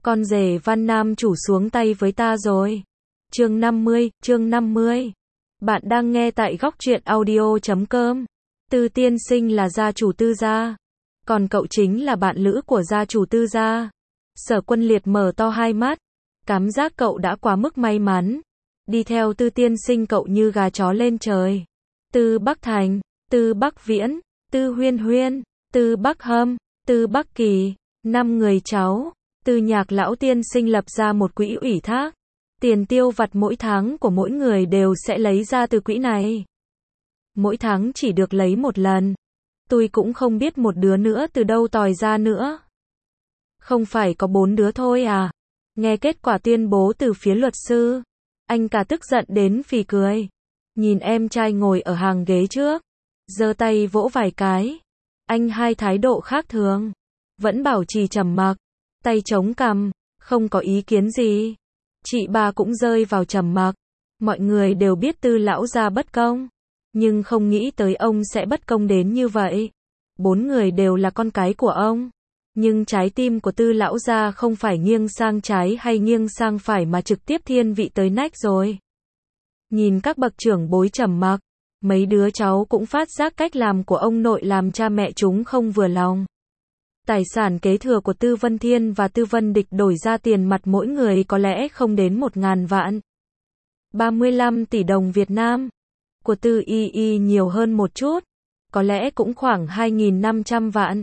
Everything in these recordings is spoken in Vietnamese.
Con rể Văn Nam chủ xuống tay với ta rồi. Chương 50. Bạn đang nghe tại góc truyện audio.com. Tư tiên sinh là gia chủ Tư gia. Còn cậu chính là bạn lữ của gia chủ Tư gia. Sở Quân Liệt mở to hai mắt. Cảm giác cậu đã quá mức may mắn. Đi theo Tư tiên sinh cậu như gà chó lên trời. Tư Bắc Thành, Tư Bắc Viễn, Tư Huyên Huyên, Tư Bắc Hâm, Tư Bắc Kỳ, 5 người cháu. Tư Nhạc lão tiên sinh lập ra một quỹ ủy thác. Tiền tiêu vặt mỗi tháng của mỗi người đều sẽ lấy ra từ quỹ này. Mỗi tháng chỉ được lấy một lần. Tôi cũng không biết một đứa nữa từ đâu tòi ra nữa. Không phải có 4 đứa thôi à? Nghe kết quả tuyên bố từ phía luật sư, anh cả tức giận đến phì cười. Nhìn em trai ngồi ở hàng ghế trước, giơ tay vỗ vài cái. Anh hai thái độ khác thường, vẫn bảo trì trầm mặc, tay chống cằm, không có ý kiến gì. Chị ba cũng rơi vào trầm mặc. Mọi người đều biết Tư lão gia bất công, nhưng không nghĩ tới ông sẽ bất công đến như vậy. 4 người đều là con cái của ông, nhưng trái tim của Tư lão gia không phải nghiêng sang trái hay nghiêng sang phải mà trực tiếp thiên vị tới nách rồi. Nhìn các bậc trưởng bối trầm mặc, mấy đứa cháu cũng phát giác cách làm của ông nội làm cha mẹ chúng không vừa lòng. Tài sản kế thừa của Tư Vân Thiên và Tư Vân Địch đổi ra tiền mặt mỗi người có lẽ không đến 1.000 vạn. 35 tỷ đồng Việt Nam. Của Tư Y Y nhiều hơn một chút, có lẽ cũng khoảng 2.500 vạn.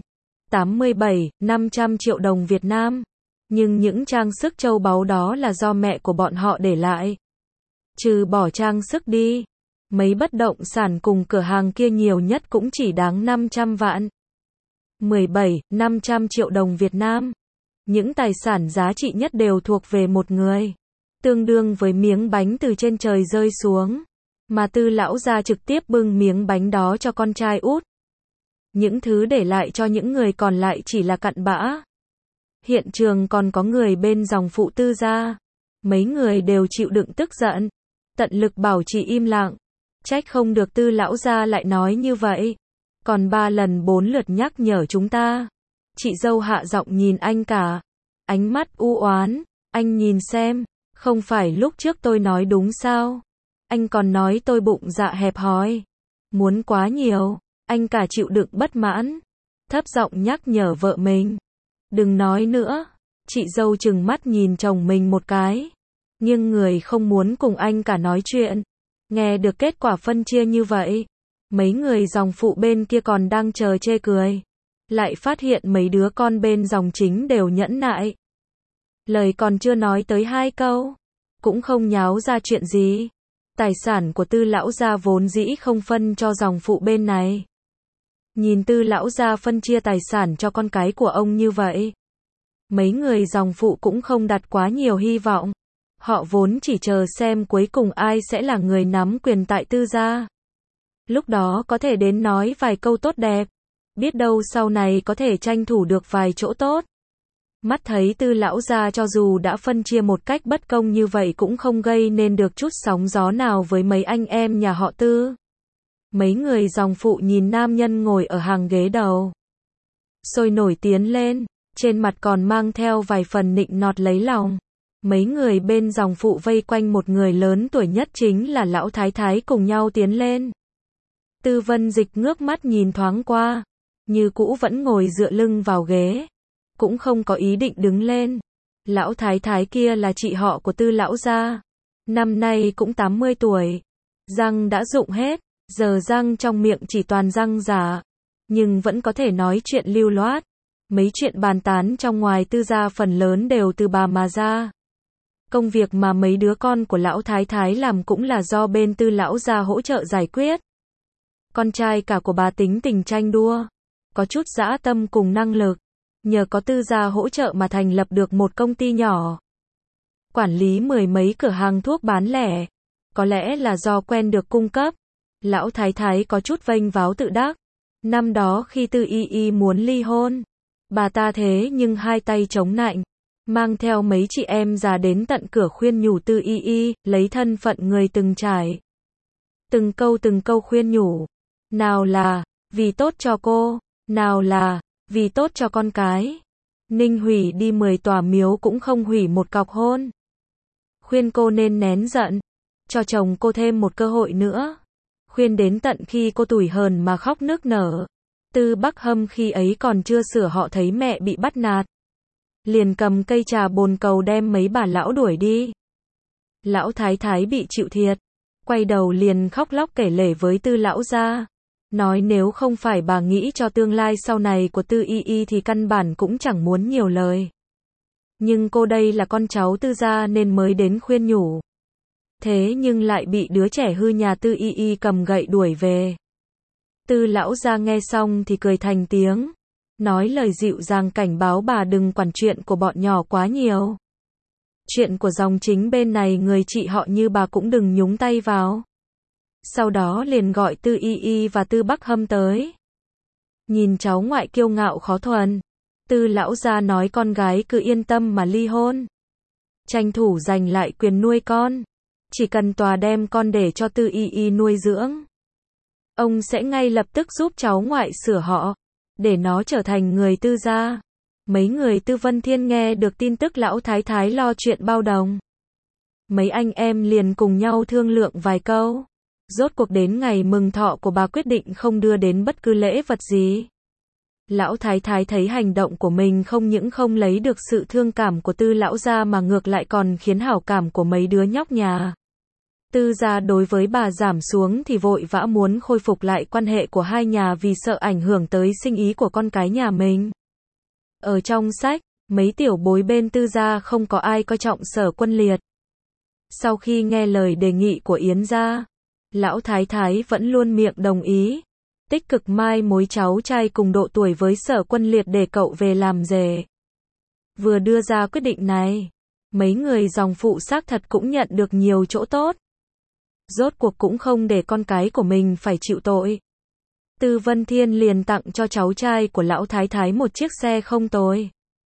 87.500 triệu đồng Việt Nam. Nhưng những trang sức châu báu đó là do mẹ của bọn họ để lại. Trừ bỏ trang sức đi, mấy bất động sản cùng cửa hàng kia nhiều nhất cũng chỉ đáng 500 vạn. 17.500 triệu đồng Việt Nam. Những tài sản giá trị nhất đều thuộc về một người, tương đương với miếng bánh từ trên trời rơi xuống, mà Tư lão gia trực tiếp bưng miếng bánh đó cho con trai út. Những thứ để lại cho những người còn lại chỉ là cặn bã. Hiện trường còn có người bên dòng phụ Tư gia. Mấy người đều chịu đựng tức giận, tận lực bảo trì im lặng. Trách không được Tư lão gia lại nói như vậy. Còn 3 lần 4 lượt nhắc nhở chúng ta. Chị dâu hạ giọng nhìn anh cả, ánh mắt u oán. Anh nhìn xem, không phải lúc trước tôi nói đúng sao? Anh còn nói tôi bụng dạ hẹp hòi, muốn quá nhiều. Anh cả chịu đựng bất mãn, thấp giọng nhắc nhở vợ mình. Đừng nói nữa. Chị dâu trừng mắt nhìn chồng mình một cái, nhưng người không muốn cùng anh cả nói chuyện. Nghe được kết quả phân chia như vậy, mấy người dòng phụ bên kia còn đang chờ chê cười, lại phát hiện mấy đứa con bên dòng chính đều nhẫn nại. Lời còn chưa nói tới 2 câu, cũng không nháo ra chuyện gì. Tài sản của Tư lão gia vốn dĩ không phân cho dòng phụ bên này. Nhìn Tư lão gia phân chia tài sản cho con cái của ông như vậy, mấy người dòng phụ cũng không đặt quá nhiều hy vọng. Họ vốn chỉ chờ xem cuối cùng ai sẽ là người nắm quyền tại Tư gia. Lúc đó có thể đến nói vài câu tốt đẹp, biết đâu sau này có thể tranh thủ được vài chỗ tốt. Mắt thấy Tư lão gia cho dù đã phân chia một cách bất công như vậy cũng không gây nên được chút sóng gió nào với mấy anh em nhà họ Tư. Mấy người dòng phụ nhìn nam nhân ngồi ở hàng ghế đầu, sôi nổi tiến lên, trên mặt còn mang theo vài phần nịnh nọt lấy lòng. Mấy người bên dòng phụ vây quanh một người lớn tuổi nhất chính là lão thái thái cùng nhau tiến lên. Tư Vân Dịch ngước mắt nhìn thoáng qua, như cũ vẫn ngồi dựa lưng vào ghế, cũng không có ý định đứng lên. Lão thái thái kia là chị họ của Tư lão gia, năm nay cũng 80 tuổi, răng đã rụng hết, giờ răng trong miệng chỉ toàn răng giả, nhưng vẫn có thể nói chuyện lưu loát. Mấy chuyện bàn tán trong ngoài Tư gia phần lớn đều từ bà mà ra. Công việc mà mấy đứa con của lão thái thái làm cũng là do bên Tư lão gia hỗ trợ giải quyết. Con trai cả của bà tính tình tranh đua, có chút dã tâm cùng năng lực, nhờ có Tư gia hỗ trợ mà thành lập được một công ty nhỏ, quản lý 10 mấy cửa hàng thuốc bán lẻ. Có lẽ là do quen được cung cấp, lão thái thái có chút vênh váo tự đắc. Năm đó khi Tư Y Y muốn ly hôn, bà ta thế nhưng hai tay chống nạnh, mang theo mấy chị em già đến tận cửa khuyên nhủ Tư Y Y, lấy thân phận người từng trải. Từng câu khuyên nhủ. Nào là vì tốt cho cô, nào là vì tốt cho con cái. Ninh hủy đi 10 tòa miếu cũng không hủy một cọc hôn. Khuyên cô nên nén giận, cho chồng cô thêm một cơ hội nữa. Khuyên đến tận khi cô tủi hờn mà khóc nức nở. Tư Bắc Hâm khi ấy còn chưa sửa họ thấy mẹ bị bắt nạt. Liền cầm cây trà bồn cầu đem mấy bà lão đuổi đi. Lão thái thái bị chịu thiệt. Quay đầu liền khóc lóc kể lể với Tư lão gia. Nói nếu không phải bà nghĩ cho tương lai sau này của Tư Y Y thì căn bản cũng chẳng muốn nhiều lời. Nhưng cô đây là con cháu Tư gia nên mới đến khuyên nhủ. Thế nhưng lại bị đứa trẻ hư nhà Tư Y Y cầm gậy đuổi về. Tư lão gia nghe xong thì cười thành tiếng. Nói lời dịu dàng cảnh báo bà đừng quản chuyện của bọn nhỏ quá nhiều. Chuyện của dòng chính bên này người chị họ như bà cũng đừng nhúng tay vào. Sau đó liền gọi Tư Y Y và Tư Bắc Hâm tới. Nhìn cháu ngoại kiêu ngạo khó thuần. Tư lão gia nói con gái cứ yên tâm mà ly hôn. Tranh thủ giành lại quyền nuôi con. Chỉ cần tòa đem con để cho Tư Y Y nuôi dưỡng. Ông sẽ ngay lập tức giúp cháu ngoại sửa họ. Để nó trở thành người Tư gia. Mấy người Tư Vân Thiên nghe được tin tức lão thái thái lo chuyện bao đồng. Mấy anh em liền cùng nhau thương lượng vài câu. Rốt cuộc đến ngày mừng thọ của bà quyết định không đưa đến bất cứ lễ vật gì. Lão thái thái thấy hành động của mình không những không lấy được sự thương cảm của Tư lão gia mà ngược lại còn khiến hảo cảm của mấy đứa nhóc nhà Tư gia đối với bà giảm xuống thì vội vã muốn khôi phục lại quan hệ của hai nhà vì sợ ảnh hưởng tới sinh ý của con cái nhà mình. Ở trong sách, mấy tiểu bối bên Tư gia không có ai coi trọng Sở Quân Liệt. Sau khi nghe lời đề nghị của Yến gia, lão thái thái vẫn luôn miệng đồng ý, tích cực mai mối cháu trai cùng độ tuổi với Sở Quân Liệt để cậu về làm rể. Vừa đưa ra quyết định này, mấy người dòng phụ xác thật cũng nhận được nhiều chỗ tốt. Rốt cuộc cũng không để con cái của mình phải chịu tội. Tư Vân Thiên liền tặng cho cháu trai của lão thái thái một chiếc xe không tồi.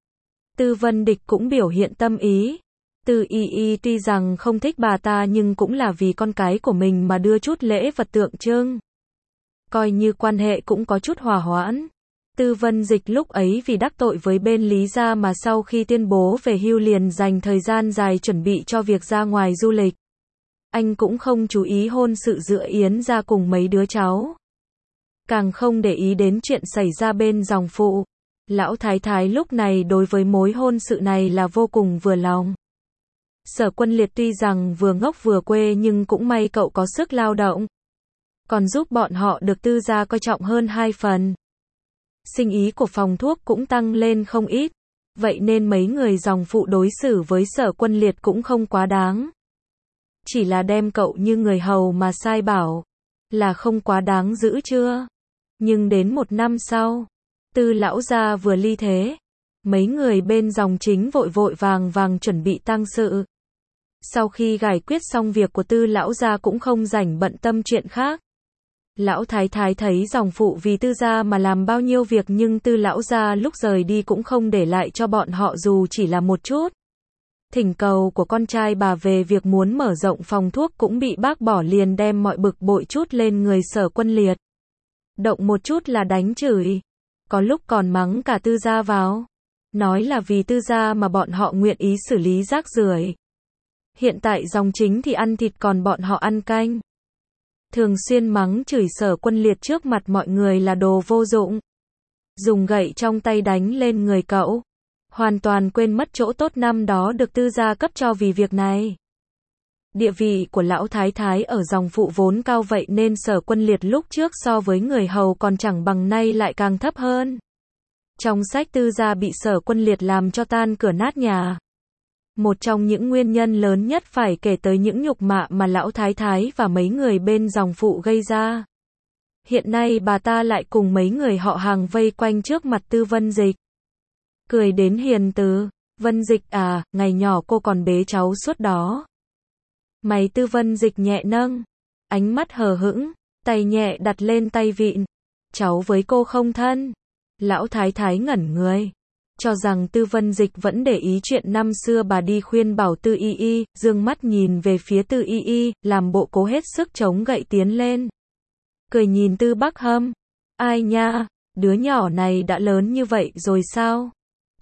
Tư Vân Địch cũng biểu hiện tâm ý. Tư Y Y tuy rằng không thích bà ta nhưng cũng là vì con cái của mình mà đưa chút lễ vật tượng trưng. Coi như quan hệ cũng có chút hòa hoãn. Tư Vân Dịch lúc ấy vì đắc tội với bên Lý gia mà sau khi tuyên bố về hưu liền dành thời gian dài chuẩn bị cho việc ra ngoài du lịch. Anh cũng không chú ý hôn sự giữa Yến gia cùng mấy đứa cháu. Càng không để ý đến chuyện xảy ra bên dòng phụ. Lão thái thái lúc này đối với mối hôn sự này là vô cùng vừa lòng. Sở Quân Liệt tuy rằng vừa ngốc vừa quê nhưng cũng may cậu có sức lao động. Còn giúp bọn họ được Tư gia coi trọng hơn 2 phần. Sinh ý của phòng thuốc cũng tăng lên không ít. Vậy nên mấy người dòng phụ đối xử với Sở Quân Liệt cũng không quá đáng. Chỉ là đem cậu như người hầu mà sai bảo. Là không quá đáng dữ chưa? Nhưng đến 1 năm sau, Tư lão gia vừa ly thế. Mấy người bên dòng chính vội vội vàng vàng chuẩn bị tang sự. Sau khi giải quyết xong việc của Tư lão gia cũng không rảnh bận tâm chuyện khác. Lão thái thái thấy dòng phụ vì Tư gia mà làm bao nhiêu việc nhưng Tư lão gia lúc rời đi cũng không để lại cho bọn họ dù chỉ là một chút. Thỉnh cầu của con trai bà về việc muốn mở rộng phòng thuốc cũng bị bác bỏ liền đem mọi bực bội chút lên người Sở Quân Liệt. Động một chút là đánh chửi. Có lúc còn mắng cả Tư gia vào. Nói là vì Tư gia mà bọn họ nguyện ý xử lý rác rưởi. Hiện tại dòng chính thì ăn thịt còn bọn họ ăn canh. Thường xuyên mắng chửi Sở Quân Liệt trước mặt mọi người là đồ vô dụng. Dùng gậy trong tay đánh lên người cậu. Hoàn toàn quên mất chỗ tốt năm đó được Tư gia cấp cho vì việc này. Địa vị của lão thái thái ở dòng phụ vốn cao vậy nên Sở Quân Liệt lúc trước so với người hầu còn chẳng bằng nay lại càng thấp hơn. Trong sách Tư gia bị Sở Quân Liệt làm cho tan cửa nát nhà. Một trong những nguyên nhân lớn nhất phải kể tới những nhục mạ mà lão thái thái và mấy người bên dòng phụ gây ra. Hiện nay bà ta lại cùng mấy người họ hàng vây quanh trước mặt Tư Vân Dịch. Cười đến hiền từ, Vân Dịch à, ngày nhỏ cô còn bế cháu suốt đó. Mày Tư Vân Dịch nhẹ nâng, ánh mắt hờ hững, tay nhẹ đặt lên tay vịn. Cháu với cô không thân. Lão thái thái ngẩn người. Cho rằng Tư Vân Dịch vẫn để ý chuyện năm xưa bà đi khuyên bảo Tư Y Y, dương mắt nhìn về phía Tư Y Y, làm bộ cố hết sức chống gậy tiến lên. Cười nhìn Tư Bắc Hâm. Ai nha, đứa nhỏ này đã lớn như vậy rồi sao?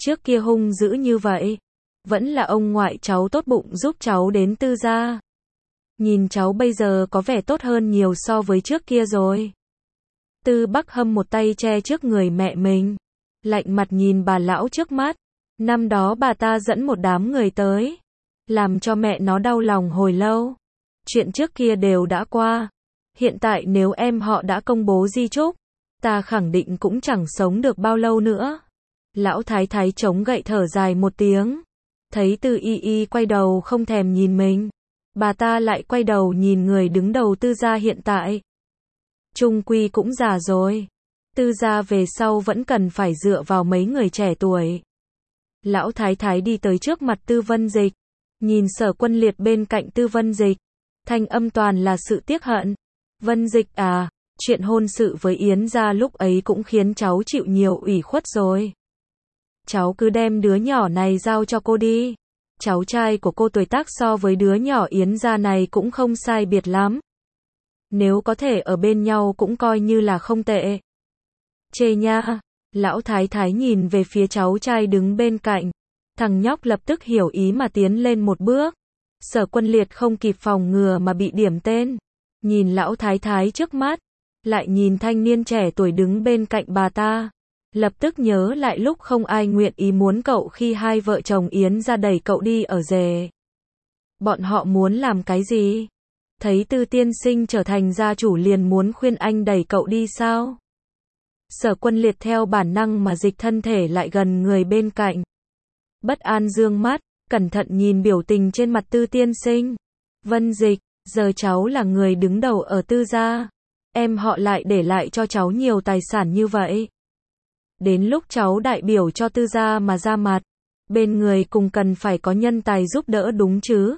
Trước kia hung dữ như vậy. Vẫn là ông ngoại cháu tốt bụng giúp cháu đến Tư gia. Nhìn cháu bây giờ có vẻ tốt hơn nhiều so với trước kia rồi. Tư Bắc Hâm một tay che trước người mẹ mình. Lạnh mặt nhìn bà lão trước mắt. Năm đó bà ta dẫn một đám người tới. Làm cho mẹ nó đau lòng hồi lâu. Chuyện trước kia đều đã qua. Hiện tại nếu em họ đã công bố di chúc, ta khẳng định cũng chẳng sống được bao lâu nữa. Lão thái thái chống gậy thở dài một tiếng. Thấy Tư Y Y quay đầu không thèm nhìn mình. Bà ta lại quay đầu nhìn người đứng đầu Tư gia hiện tại. Trung quy cũng già rồi. Tư gia về sau vẫn cần phải dựa vào mấy người trẻ tuổi. Lão thái thái đi tới trước mặt Tư Vân Dịch. Nhìn Sở Quân Liệt bên cạnh Tư Vân Dịch. Thanh âm toàn là sự tiếc hận. Vân Dịch à, chuyện hôn sự với Yến gia lúc ấy cũng khiến cháu chịu nhiều ủy khuất rồi. Cháu cứ đem đứa nhỏ này giao cho cô đi. Cháu trai của cô tuổi tác so với đứa nhỏ Yến gia này cũng không sai biệt lắm. Nếu có thể ở bên nhau cũng coi như là không tệ. Chê nha. Lão thái thái nhìn về phía cháu trai đứng bên cạnh. Thằng nhóc lập tức hiểu ý mà tiến lên một bước. Sở Quân Liệt không kịp phòng ngừa mà bị điểm tên. Nhìn lão thái thái trước mắt. Lại nhìn thanh niên trẻ tuổi đứng bên cạnh bà ta. Lập tức nhớ lại lúc không ai nguyện ý muốn cậu khi hai vợ chồng Yến ra đẩy cậu đi ở rể. Bọn họ muốn làm cái gì? Thấy Tư tiên sinh trở thành gia chủ liền muốn khuyên anh đẩy cậu đi sao? Sở Quân Liệt theo bản năng mà dịch thân thể lại gần người bên cạnh. Bất an dương mắt, cẩn thận nhìn biểu tình trên mặt Tư tiên sinh. Vân Dịch, giờ cháu là người đứng đầu ở Tư gia. Em họ lại để lại cho cháu nhiều tài sản như vậy. Đến lúc cháu đại biểu cho Tư gia mà ra mặt. Bên người cùng cần phải có nhân tài giúp đỡ đúng chứ.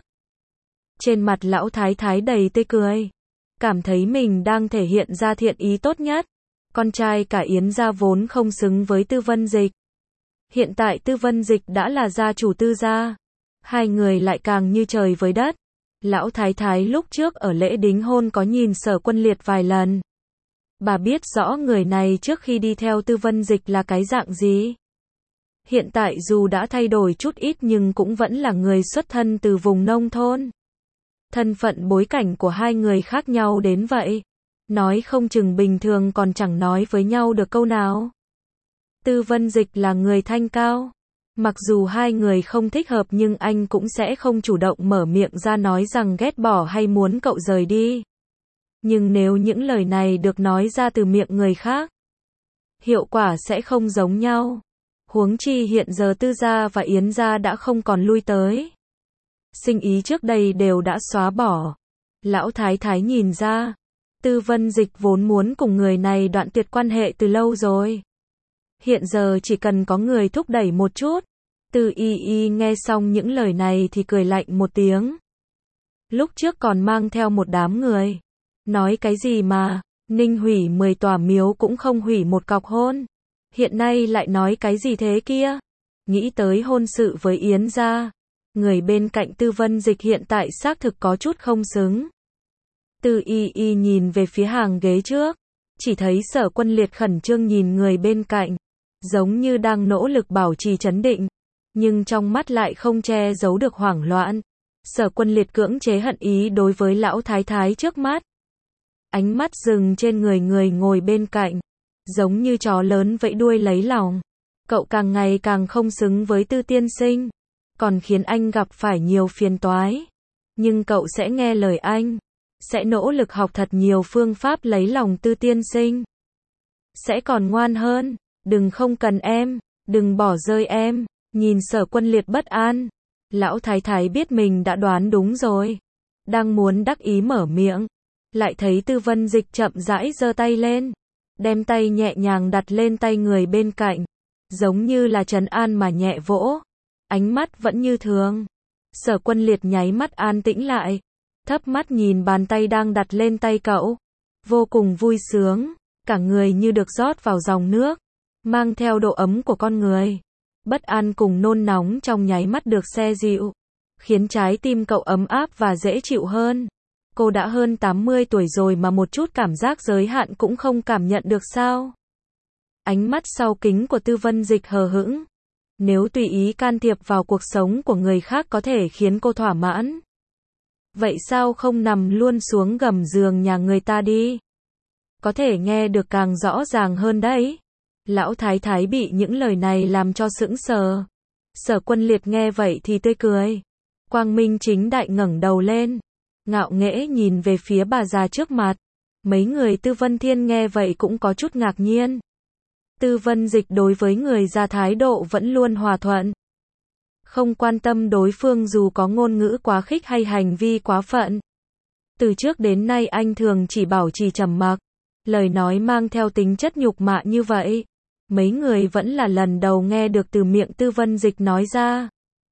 Trên mặt lão thái thái đầy tươi cười. Cảm thấy mình đang thể hiện ra thiện ý tốt nhất. Con trai cả Yến gia vốn không xứng với Tư Vân Dịch. Hiện tại Tư Vân Dịch đã là gia chủ Tư gia. Hai người lại càng như trời với đất. Lão thái thái lúc trước ở lễ đính hôn có nhìn Sở Quân Liệt vài lần. Bà biết rõ người này trước khi đi theo Tư Vân Dịch là cái dạng gì. Hiện tại dù đã thay đổi chút ít nhưng cũng vẫn là người xuất thân từ vùng nông thôn. Thân phận bối cảnh của hai người khác nhau đến vậy. Nói không chừng bình thường còn chẳng nói với nhau được câu nào. Tư Vân Dịch là người thanh cao. Mặc dù hai người không thích hợp nhưng anh cũng sẽ không chủ động mở miệng ra nói rằng ghét bỏ hay muốn cậu rời đi. Nhưng nếu những lời này được nói ra từ miệng người khác, hiệu quả sẽ không giống nhau. Huống chi hiện giờ Tư gia và Yến gia đã không còn lui tới. Sinh ý trước đây đều đã xóa bỏ. Lão thái thái nhìn ra, Tư Vân Dịch vốn muốn cùng người này đoạn tuyệt quan hệ từ lâu rồi. Hiện giờ chỉ cần có người thúc đẩy một chút. Tư Y Y nghe xong những lời này thì cười lạnh một tiếng. Lúc trước còn mang theo một đám người. Nói cái gì mà, Ninh hủy 10 tòa miếu cũng không hủy một cọc hôn. Hiện nay lại nói cái gì thế kia? Nghĩ tới hôn sự với Yến gia. Người bên cạnh Tư Vân Dịch hiện tại xác thực có chút không xứng. Tư Y Y nhìn về phía hàng ghế trước. Chỉ thấy Sở Quân Liệt khẩn trương nhìn người bên cạnh. Giống như đang nỗ lực bảo trì trấn định. Nhưng trong mắt lại không che giấu được hoảng loạn. Sở Quân Liệt cưỡng chế hận ý đối với lão thái thái trước mắt. Ánh mắt dừng trên người ngồi bên cạnh. Giống như chó lớn vẫy đuôi lấy lòng. Cậu càng ngày càng không xứng với Tư tiên sinh. Còn khiến anh gặp phải nhiều phiền toái. Nhưng cậu sẽ nghe lời anh. Sẽ nỗ lực học thật nhiều phương pháp lấy lòng Tư tiên sinh. Sẽ còn ngoan hơn. Đừng không cần em. Đừng bỏ rơi em. Nhìn Sở Quân Liệt bất an. Lão thái thái biết mình đã đoán đúng rồi. Đang muốn đắc ý mở miệng. Lại thấy Tư Vân Dịch chậm rãi giơ tay lên. Đem tay nhẹ nhàng đặt lên tay người bên cạnh. Giống như là trấn an mà nhẹ vỗ. Ánh mắt vẫn như thường. Sở Quân Liệt nháy mắt an tĩnh lại. Thấp mắt nhìn bàn tay đang đặt lên tay cậu. Vô cùng vui sướng. Cả người như được rót vào dòng nước. Mang theo độ ấm của con người. Bất an cùng nôn nóng trong nháy mắt được xe dịu. Khiến trái tim cậu ấm áp và dễ chịu hơn. Cô đã hơn 80 tuổi rồi mà một chút cảm giác giới hạn cũng không cảm nhận được sao? Ánh mắt sau kính của Tư Vân Dịch hờ hững. Nếu tùy ý can thiệp vào cuộc sống của người khác có thể khiến cô thỏa mãn. Vậy sao không nằm luôn xuống gầm giường nhà người ta đi? Có thể nghe được càng rõ ràng hơn đấy. Lão thái thái bị những lời này làm cho sững sờ. Sở Quân Liệt nghe vậy thì tươi cười. Quang minh chính đại ngẩng đầu lên. Ngạo nghễ nhìn về phía bà già trước mặt. Mấy người Tư Vân Thiên nghe vậy cũng có chút ngạc nhiên. Tư Vân Dịch đối với người già thái độ vẫn luôn hòa thuận. Không quan tâm đối phương dù có ngôn ngữ quá khích hay hành vi quá phận. Từ trước đến nay anh thường chỉ bảo trì trầm mặc. Lời nói mang theo tính chất nhục mạ như vậy. Mấy người vẫn là lần đầu nghe được từ miệng Tư Vân Dịch nói ra.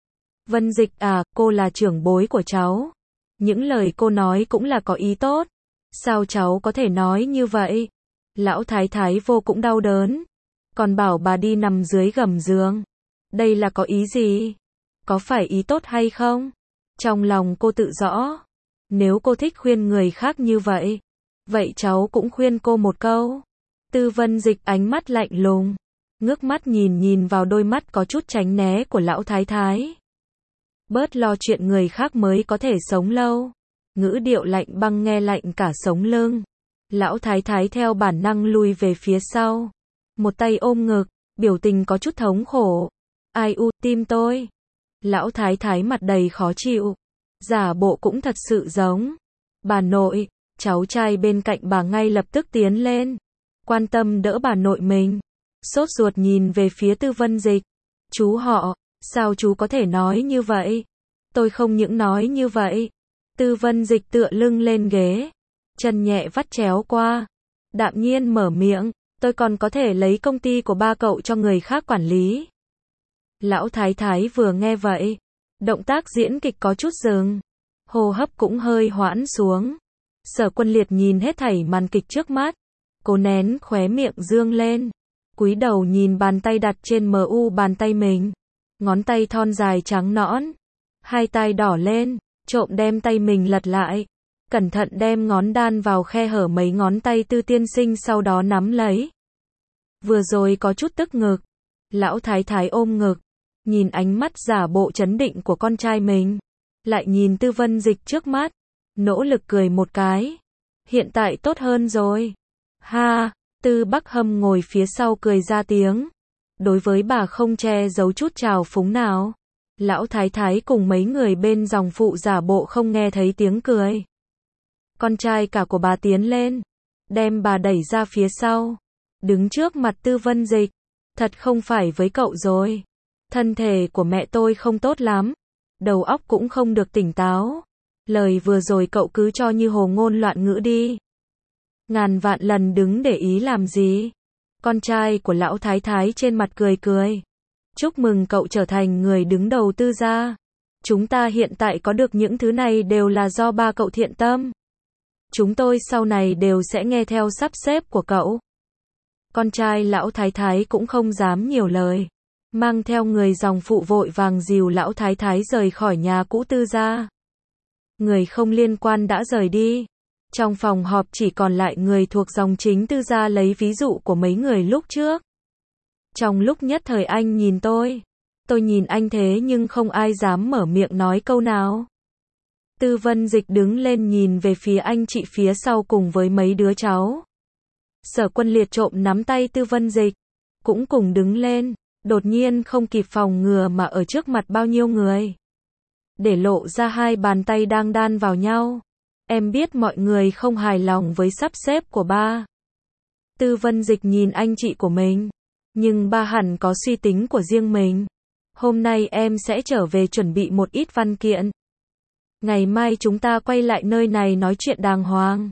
Vân Dịch à, cô là trưởng bối của cháu. Những lời cô nói cũng là có ý tốt. Sao cháu có thể nói như vậy? Lão thái thái vô cũng đau đớn. Còn bảo bà đi nằm dưới gầm giường. Đây là có ý gì? Có phải ý tốt hay không? Trong lòng cô tự rõ. Nếu cô thích khuyên người khác như vậy, vậy cháu cũng khuyên cô một câu. Tư Vân Dịch ánh mắt lạnh lùng, ngước mắt nhìn vào đôi mắt có chút tránh né của lão thái thái. Bớt lo chuyện người khác mới có thể sống lâu. Ngữ điệu lạnh băng nghe lạnh cả sống lưng. Lão thái thái theo bản năng lùi về phía sau. Một tay ôm ngực, biểu tình có chút thống khổ. Ai u, tim tôi. Lão thái thái mặt đầy khó chịu. Giả bộ cũng thật sự giống. Bà nội, cháu trai bên cạnh bà ngay lập tức tiến lên. Quan tâm đỡ bà nội mình. Sốt ruột nhìn về phía Tư Vân Dịch. Chú họ, sao chú có thể nói như vậy? Tôi không những nói như vậy. Tư Vân Dịch tựa lưng lên ghế. Chân nhẹ vắt chéo qua. Đạm nhiên mở miệng. Tôi còn có thể lấy công ty của ba cậu cho người khác quản lý. Lão thái thái vừa nghe vậy. Động tác diễn kịch có chút dừng. Hô hấp cũng hơi hoãn xuống. Sở Quân Liệt nhìn hết thảy màn kịch trước mắt. Cố nén khóe miệng dương lên. Cúi đầu nhìn bàn tay đặt trên mu bàn tay mình. Ngón tay thon dài trắng nõn. Hai tay đỏ lên. Trộm đem tay mình lật lại. Cẩn thận đem ngón đan vào khe hở mấy ngón tay Tư tiên sinh sau đó nắm lấy. Vừa rồi có chút tức ngực. Lão thái thái ôm ngực. Nhìn ánh mắt giả bộ trấn định của con trai mình. Lại nhìn Tư Vân Dịch trước mắt. Nỗ lực cười một cái. Hiện tại tốt hơn rồi. Ha, Tư Bắc Hâm ngồi phía sau cười ra tiếng. Đối với bà không che giấu chút trào phúng nào. Lão thái thái cùng mấy người bên dòng phụ giả bộ không nghe thấy tiếng cười. Con trai cả của bà tiến lên. Đem bà đẩy ra phía sau. Đứng trước mặt Tư Vân Dịch. Thật không phải với cậu rồi. Thân thể của mẹ tôi không tốt lắm. Đầu óc cũng không được tỉnh táo. Lời vừa rồi cậu cứ cho như hồ ngôn loạn ngữ đi. Ngàn vạn lần đứng để ý làm gì. Con trai của lão thái thái trên mặt cười cười. Chúc mừng cậu trở thành người đứng đầu Tư gia. Chúng ta hiện tại có được những thứ này đều là do ba cậu thiện tâm. Chúng tôi sau này đều sẽ nghe theo sắp xếp của cậu. Con trai lão thái thái cũng không dám nhiều lời. Mang theo người dòng phụ vội vàng dìu lão thái thái rời khỏi nhà cũ Tư gia. Người không liên quan đã rời đi. Trong phòng họp chỉ còn lại người thuộc dòng chính Tư gia lấy ví dụ của mấy người lúc trước. Trong lúc nhất thời anh nhìn tôi nhìn anh thế nhưng không ai dám mở miệng nói câu nào. Tư Vân Dịch đứng lên nhìn về phía anh chị phía sau cùng với mấy đứa cháu. Sở Quân Liệt trộm nắm tay Tư Vân Dịch, cũng cùng đứng lên, đột nhiên không kịp phòng ngừa mà ở trước mặt bao nhiêu người. Để lộ ra hai bàn tay đang đan vào nhau. Em biết mọi người không hài lòng với sắp xếp của ba. Tư Vân Dịch nhìn anh chị của mình. Nhưng ba hẳn có suy tính của riêng mình. Hôm nay em sẽ trở về chuẩn bị một ít văn kiện. Ngày mai chúng ta quay lại nơi này nói chuyện đàng hoàng.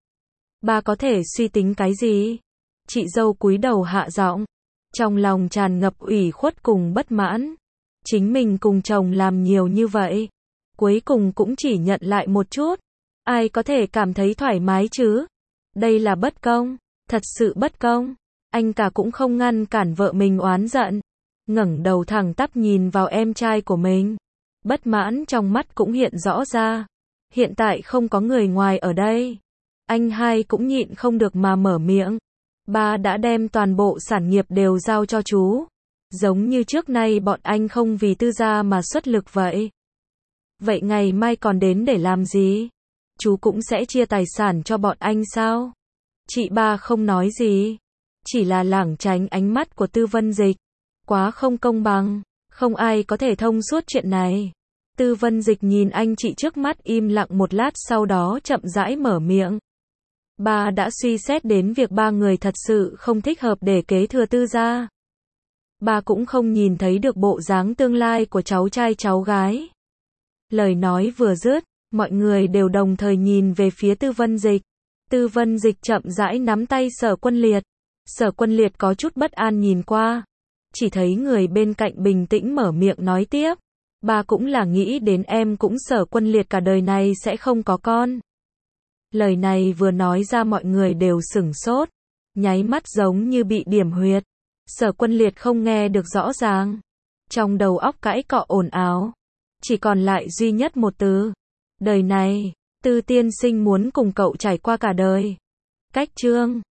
Ba có thể suy tính cái gì? Chị dâu cúi đầu hạ giọng. Trong lòng tràn ngập ủy khuất cùng bất mãn. Chính mình cùng chồng làm nhiều như vậy. Cuối cùng cũng chỉ nhận lại một chút. Ai có thể cảm thấy thoải mái chứ? Đây là bất công. Thật sự bất công. Anh cả cũng không ngăn cản vợ mình oán giận. Ngẩng đầu thẳng tắp nhìn vào em trai của mình. Bất mãn trong mắt cũng hiện rõ ra. Hiện tại không có người ngoài ở đây. Anh hai cũng nhịn không được mà mở miệng. Ba đã đem toàn bộ sản nghiệp đều giao cho chú. Giống như trước nay bọn anh không vì Tư gia mà xuất lực vậy. Vậy ngày mai còn đến để làm gì? Chú cũng sẽ chia tài sản cho bọn anh sao? Chị ba không nói gì, chỉ là lảng tránh ánh mắt của Tư Vân Dịch. Quá không công bằng, không ai có thể thông suốt chuyện này. Tư Vân Dịch nhìn anh chị trước mắt im lặng một lát sau đó chậm rãi mở miệng. Ba đã suy xét đến việc ba người thật sự không thích hợp để kế thừa Tư gia. Ba cũng không nhìn thấy được bộ dáng tương lai của cháu trai cháu gái. Lời nói vừa dứt, mọi người đều đồng thời nhìn về phía Tư Vân Dịch. Tư Vân Dịch chậm rãi nắm tay Sở Quân Liệt. Sở Quân Liệt có chút bất an nhìn qua. Chỉ thấy người bên cạnh bình tĩnh mở miệng nói tiếp. Ba cũng là nghĩ đến em cũng Sở Quân Liệt cả đời này sẽ không có con. Lời này vừa nói ra mọi người đều sửng sốt. Nháy mắt giống như bị điểm huyệt. Sở Quân Liệt không nghe được rõ ràng. Trong đầu óc cãi cọ ồn ào. Chỉ còn lại duy nhất một từ. Đời này, Tư tiên sinh muốn cùng cậu trải qua cả đời. Cách chương